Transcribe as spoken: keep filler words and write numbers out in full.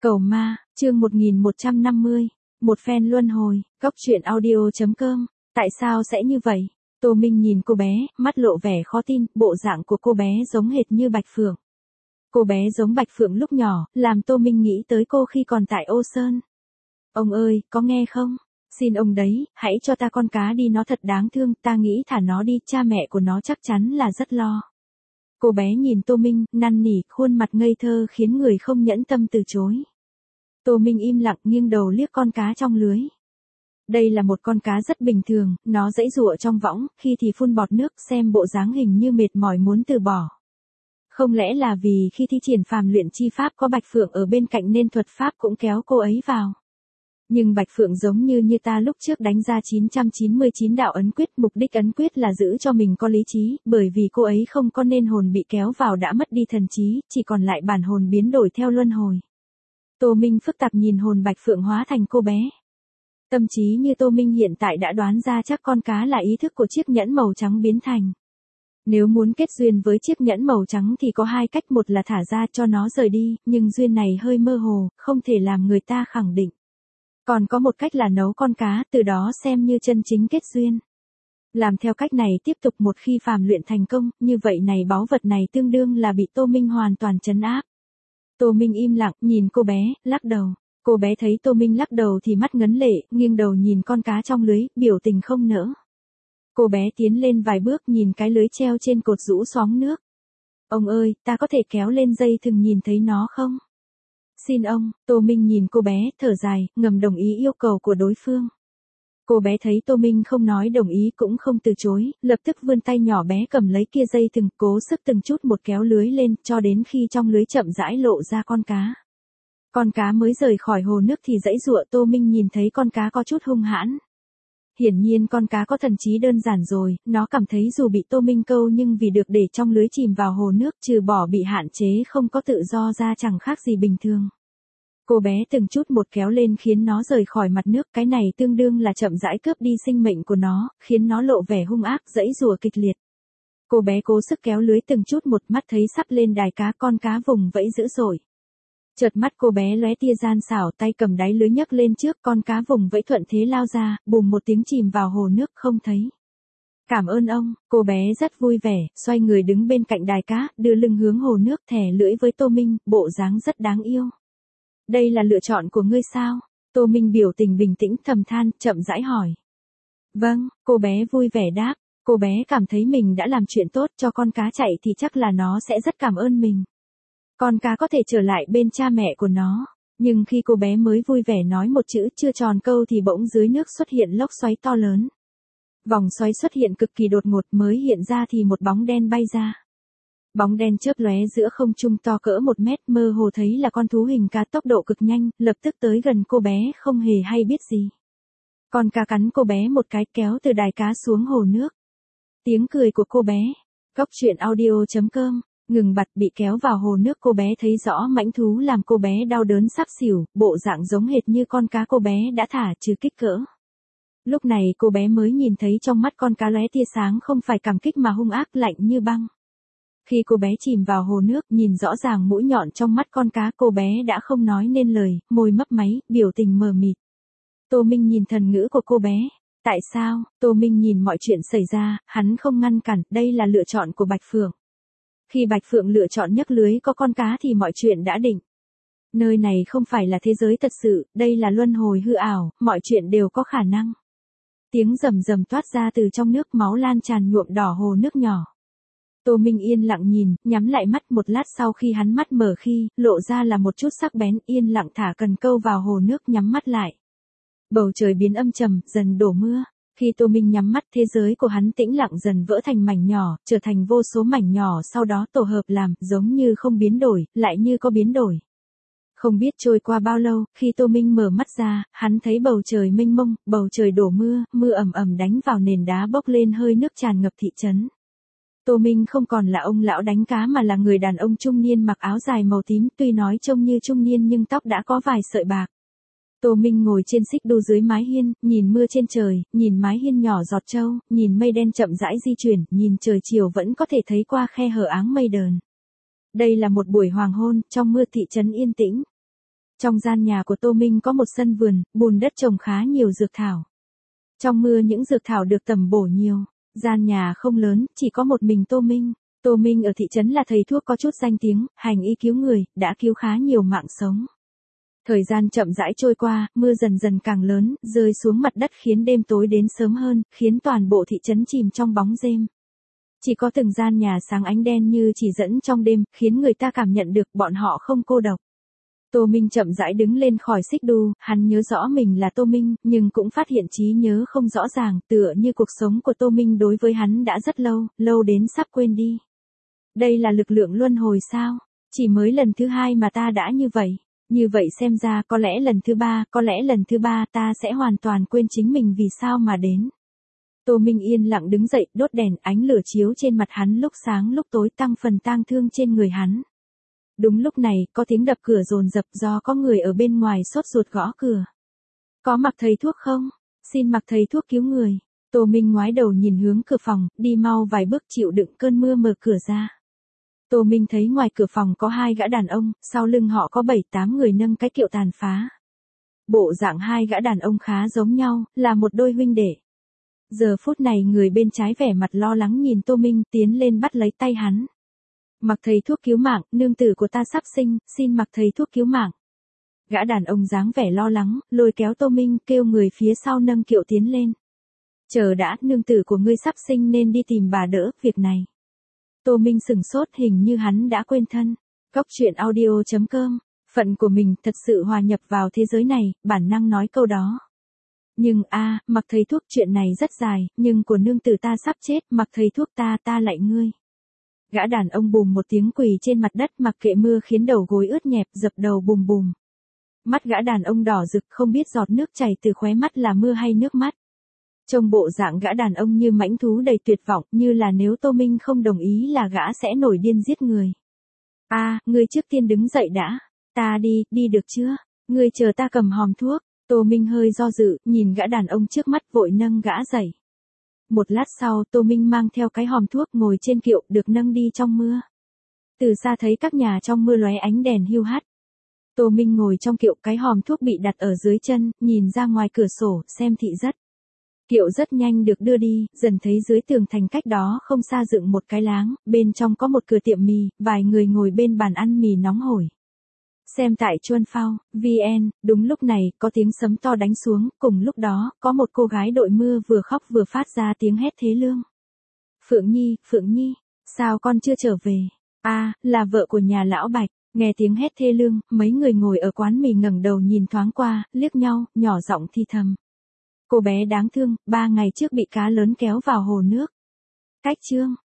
Cầu ma, chương một nghìn một trăm năm mươi, một phen luân hồi, góc truyện audio.com, tại sao sẽ như vậy? Tô Minh nhìn cô bé, mắt lộ vẻ khó tin, bộ dạng của cô bé giống hệt như Bạch Phượng. Cô bé giống Bạch Phượng lúc nhỏ, làm Tô Minh nghĩ tới cô khi còn tại Ô Sơn. Ông ơi, có nghe không? Xin ông đấy, hãy cho ta con cá đi, nó thật đáng thương, ta nghĩ thả nó đi, cha mẹ của nó chắc chắn là rất lo. Cô bé nhìn Tô Minh, năn nỉ, khuôn mặt ngây thơ khiến người không nhẫn tâm từ chối. Tô Minh im lặng nghiêng đầu liếc con cá trong lưới. Đây là một con cá rất bình thường, nó giãy giụa trong võng, khi thì phun bọt nước, xem bộ dáng hình như mệt mỏi muốn từ bỏ. Không lẽ là vì khi thi triển phàm luyện chi pháp có Bạch Phượng ở bên cạnh nên thuật pháp cũng kéo cô ấy vào. Nhưng Bạch Phượng giống như như ta lúc trước đánh ra chín trăm chín mươi chín đạo ấn quyết, mục đích ấn quyết là giữ cho mình có lý trí, bởi vì cô ấy không có nên hồn bị kéo vào đã mất đi thần trí, chỉ còn lại bản hồn biến đổi theo luân hồi. Tô Minh phức tạp nhìn hồn Bạch Phượng hóa thành cô bé. Tâm trí như Tô Minh hiện tại đã đoán ra chắc con cá là ý thức của chiếc nhẫn màu trắng biến thành. Nếu muốn kết duyên với chiếc nhẫn màu trắng thì có hai cách, một là thả ra cho nó rời đi, nhưng duyên này hơi mơ hồ, không thể làm người ta khẳng định. Còn có một cách là nấu con cá, từ đó xem như chân chính kết duyên. Làm theo cách này tiếp tục, một khi phàm luyện thành công, như vậy này báu vật này tương đương là bị Tô Minh hoàn toàn trấn áp. Tô Minh im lặng, nhìn cô bé, lắc đầu. Cô bé thấy Tô Minh lắc đầu thì mắt ngấn lệ, nghiêng đầu nhìn con cá trong lưới, biểu tình không nỡ. Cô bé tiến lên vài bước nhìn cái lưới treo trên cột rũ xoóng nước. Ông ơi, ta có thể kéo lên dây thừng nhìn thấy nó không? Xin ông. Tô Minh nhìn cô bé, thở dài, ngầm đồng ý yêu cầu của đối phương. Cô bé thấy Tô Minh không nói đồng ý cũng không từ chối, lập tức vươn tay nhỏ bé cầm lấy kia dây thừng, cố sức từng chút một kéo lưới lên, cho đến khi trong lưới chậm rãi lộ ra con cá. Con cá mới rời khỏi hồ nước thì giãy giụa, Tô Minh nhìn thấy con cá có chút hung hãn. Hiển nhiên con cá có thần trí đơn giản rồi, nó cảm thấy dù bị Tô Minh câu nhưng vì được để trong lưới chìm vào hồ nước, trừ bỏ bị hạn chế không có tự do ra chẳng khác gì bình thường. Cô bé từng chút một kéo lên khiến nó rời khỏi mặt nước, cái này tương đương là chậm rãi cướp đi sinh mệnh của nó, khiến nó lộ vẻ hung ác, giãy giụa kịch liệt. Cô bé cố sức kéo lưới từng chút một, mắt thấy sắp lên đài cá, con cá vùng vẫy dữ dội. Chợt mắt cô bé lóe tia gian xảo, tay cầm đáy lưới nhấc lên trước, con cá vùng vẫy thuận thế lao ra, bùm một tiếng chìm vào hồ nước không thấy. Cảm ơn ông. Cô bé rất vui vẻ, xoay người đứng bên cạnh đài cá, đưa lưng hướng hồ nước, thè lưỡi với Tô Minh, bộ dáng rất đáng yêu. Đây là lựa chọn của ngươi sao? Tô Minh biểu tình bình tĩnh, thầm than, chậm rãi hỏi. Vâng. Cô bé vui vẻ đáp. Cô bé cảm thấy mình đã làm chuyện tốt, cho con cá chạy thì chắc là nó sẽ rất cảm ơn mình. Con cá có thể trở lại bên cha mẹ của nó. Nhưng khi cô bé mới vui vẻ nói một chữ chưa tròn câu thì bỗng dưới nước xuất hiện lốc xoáy to lớn. Vòng xoáy xuất hiện cực kỳ đột ngột, mới hiện ra thì một bóng đen bay ra. Bóng đen chớp lóe giữa không trung, to cỡ một mét, mơ hồ thấy là con thú hình cá, tốc độ cực nhanh, lập tức tới gần cô bé không hề hay biết gì. Con cá cắn cô bé một cái, kéo từ đài cá xuống hồ nước. Tiếng cười của cô bé. Góc truyện audio.com. Ngừng bặt, bị kéo vào hồ nước, cô bé thấy rõ mãnh thú làm cô bé đau đớn sắp xỉu, bộ dạng giống hệt như con cá cô bé đã thả trừ kích cỡ. Lúc này cô bé mới nhìn thấy trong mắt con cá lóe tia sáng, không phải cảm kích mà hung ác, lạnh như băng. Khi cô bé chìm vào hồ nước, nhìn rõ ràng mũi nhọn trong mắt con cá, cô bé đã không nói nên lời, môi mấp máy, biểu tình mờ mịt. Tô Minh nhìn thần ngữ của cô bé. Tại sao? Tô Minh nhìn mọi chuyện xảy ra, hắn không ngăn cản, đây là lựa chọn của Bạch Phượng. Khi Bạch Phượng lựa chọn nhấc lưới có con cá thì mọi chuyện đã định. Nơi này không phải là thế giới thật sự, đây là luân hồi hư ảo, mọi chuyện đều có khả năng. Tiếng rầm rầm toát ra từ trong nước, máu lan tràn nhuộm đỏ hồ nước nhỏ. Tô Minh yên lặng nhìn, nhắm lại mắt, một lát sau khi hắn mắt mở khi, lộ ra là một chút sắc bén, yên lặng thả cần câu vào hồ nước, nhắm mắt lại. Bầu trời biến âm trầm, dần đổ mưa. Khi Tô Minh nhắm mắt, thế giới của hắn tĩnh lặng dần vỡ thành mảnh nhỏ, trở thành vô số mảnh nhỏ, sau đó tổ hợp làm, giống như không biến đổi, lại như có biến đổi. Không biết trôi qua bao lâu, khi Tô Minh mở mắt ra, hắn thấy bầu trời mênh mông, bầu trời đổ mưa, mưa ầm ầm đánh vào nền đá bốc lên hơi nước tràn ngập thị trấn. Tô Minh không còn là ông lão đánh cá mà là người đàn ông trung niên mặc áo dài màu tím, tuy nói trông như trung niên nhưng tóc đã có vài sợi bạc. Tô Minh ngồi trên xích đu dưới mái hiên, nhìn mưa trên trời, nhìn mái hiên nhỏ giọt trâu, nhìn mây đen chậm rãi di chuyển, nhìn trời chiều vẫn có thể thấy qua khe hở áng mây đờn. Đây là một buổi hoàng hôn, trong mưa thị trấn yên tĩnh. Trong gian nhà của Tô Minh có một sân vườn, bùn đất trồng khá nhiều dược thảo. Trong mưa những dược thảo được tẩm bổ nhiều. Gian nhà không lớn, chỉ có một mình Tô Minh. Tô Minh ở thị trấn là thầy thuốc có chút danh tiếng, hành y cứu người, đã cứu khá nhiều mạng sống. Thời gian chậm rãi trôi qua, mưa dần dần càng lớn, rơi xuống mặt đất khiến đêm tối đến sớm hơn, khiến toàn bộ thị trấn chìm trong bóng rêm. Chỉ có từng gian nhà sáng ánh đen như chỉ dẫn trong đêm, khiến người ta cảm nhận được bọn họ không cô độc. Tô Minh chậm rãi đứng lên khỏi xích đu, hắn nhớ rõ mình là Tô Minh, nhưng cũng phát hiện trí nhớ không rõ ràng, tựa như cuộc sống của Tô Minh đối với hắn đã rất lâu, lâu đến sắp quên đi. Đây là lực lượng luân hồi sao? Chỉ mới lần thứ hai mà ta đã như vậy. Như vậy xem ra có lẽ lần thứ ba, có lẽ lần thứ ba ta sẽ hoàn toàn quên chính mình vì sao mà đến. Tô Minh yên lặng đứng dậy, đốt đèn, ánh lửa chiếu trên mặt hắn lúc sáng lúc tối tăng phần tang thương trên người hắn. Đúng lúc này, có tiếng đập cửa dồn dập do có người ở bên ngoài sốt ruột gõ cửa. Có mặc thầy thuốc không? Xin mặc thầy thuốc cứu người. Tô Minh ngoái đầu nhìn hướng cửa phòng, đi mau vài bước chịu đựng cơn mưa mở cửa ra. Tô Minh thấy ngoài cửa phòng có hai gã đàn ông, sau lưng họ có bảy tám người nâng cái kiệu tàn phá. Bộ dạng hai gã đàn ông khá giống nhau, là một đôi huynh đệ. Giờ phút này người bên trái vẻ mặt lo lắng nhìn Tô Minh tiến lên bắt lấy tay hắn. Mặc thầy thuốc cứu mạng, nương tử của ta sắp sinh, xin mặc thầy thuốc cứu mạng. Gã đàn ông dáng vẻ lo lắng, lôi kéo Tô Minh kêu người phía sau nâng kiệu tiến lên. Chờ đã, nương tử của ngươi sắp sinh nên đi tìm bà đỡ, việc này. Tô Minh sừng sốt hình như hắn đã quên thân. Góc truyện audio chấm com, phận của mình thật sự hòa nhập vào thế giới này, bản năng nói câu đó. Nhưng a mặc thầy thuốc chuyện này rất dài, nhưng của nương tử ta sắp chết, mặc thầy thuốc ta ta lạy ngươi. Gã đàn ông bùm một tiếng quỳ trên mặt đất mặc kệ mưa khiến đầu gối ướt nhẹp dập đầu bùm bùm. Mắt gã đàn ông đỏ rực không biết giọt nước chảy từ khóe mắt là mưa hay nước mắt. Trông bộ dạng gã đàn ông như mãnh thú đầy tuyệt vọng, như là nếu Tô Minh không đồng ý là gã sẽ nổi điên giết người. A, à, ngươi trước tiên đứng dậy đã. Ta đi, đi được chưa? Ngươi chờ ta cầm hòm thuốc. Tô Minh hơi do dự, nhìn gã đàn ông trước mắt vội nâng gã dậy. Một lát sau Tô Minh mang theo cái hòm thuốc ngồi trên kiệu được nâng đi trong mưa. Từ xa thấy các nhà trong mưa lóe ánh đèn hiu hắt. Tô Minh ngồi trong kiệu, cái hòm thuốc bị đặt ở dưới chân, nhìn ra ngoài cửa sổ, xem thị rất. Kiệu rất nhanh được đưa đi, dần thấy dưới tường thành cách đó không xa dựng một cái láng, bên trong có một cửa tiệm mì, vài người ngồi bên bàn ăn mì nóng hổi. Xem tại Chuan Phao, vê en, đúng lúc này, có tiếng sấm to đánh xuống, cùng lúc đó, có một cô gái đội mưa vừa khóc vừa phát ra tiếng hét thê lương. Phượng Nhi, Phượng Nhi, sao con chưa trở về? A, à, là vợ của nhà lão Bạch. Nghe tiếng hét thê lương, mấy người ngồi ở quán mì ngẩng đầu nhìn thoáng qua, liếc nhau, nhỏ giọng thì thầm. Cô bé đáng thương, ba ngày trước bị cá lớn kéo vào hồ nước. Cách chương.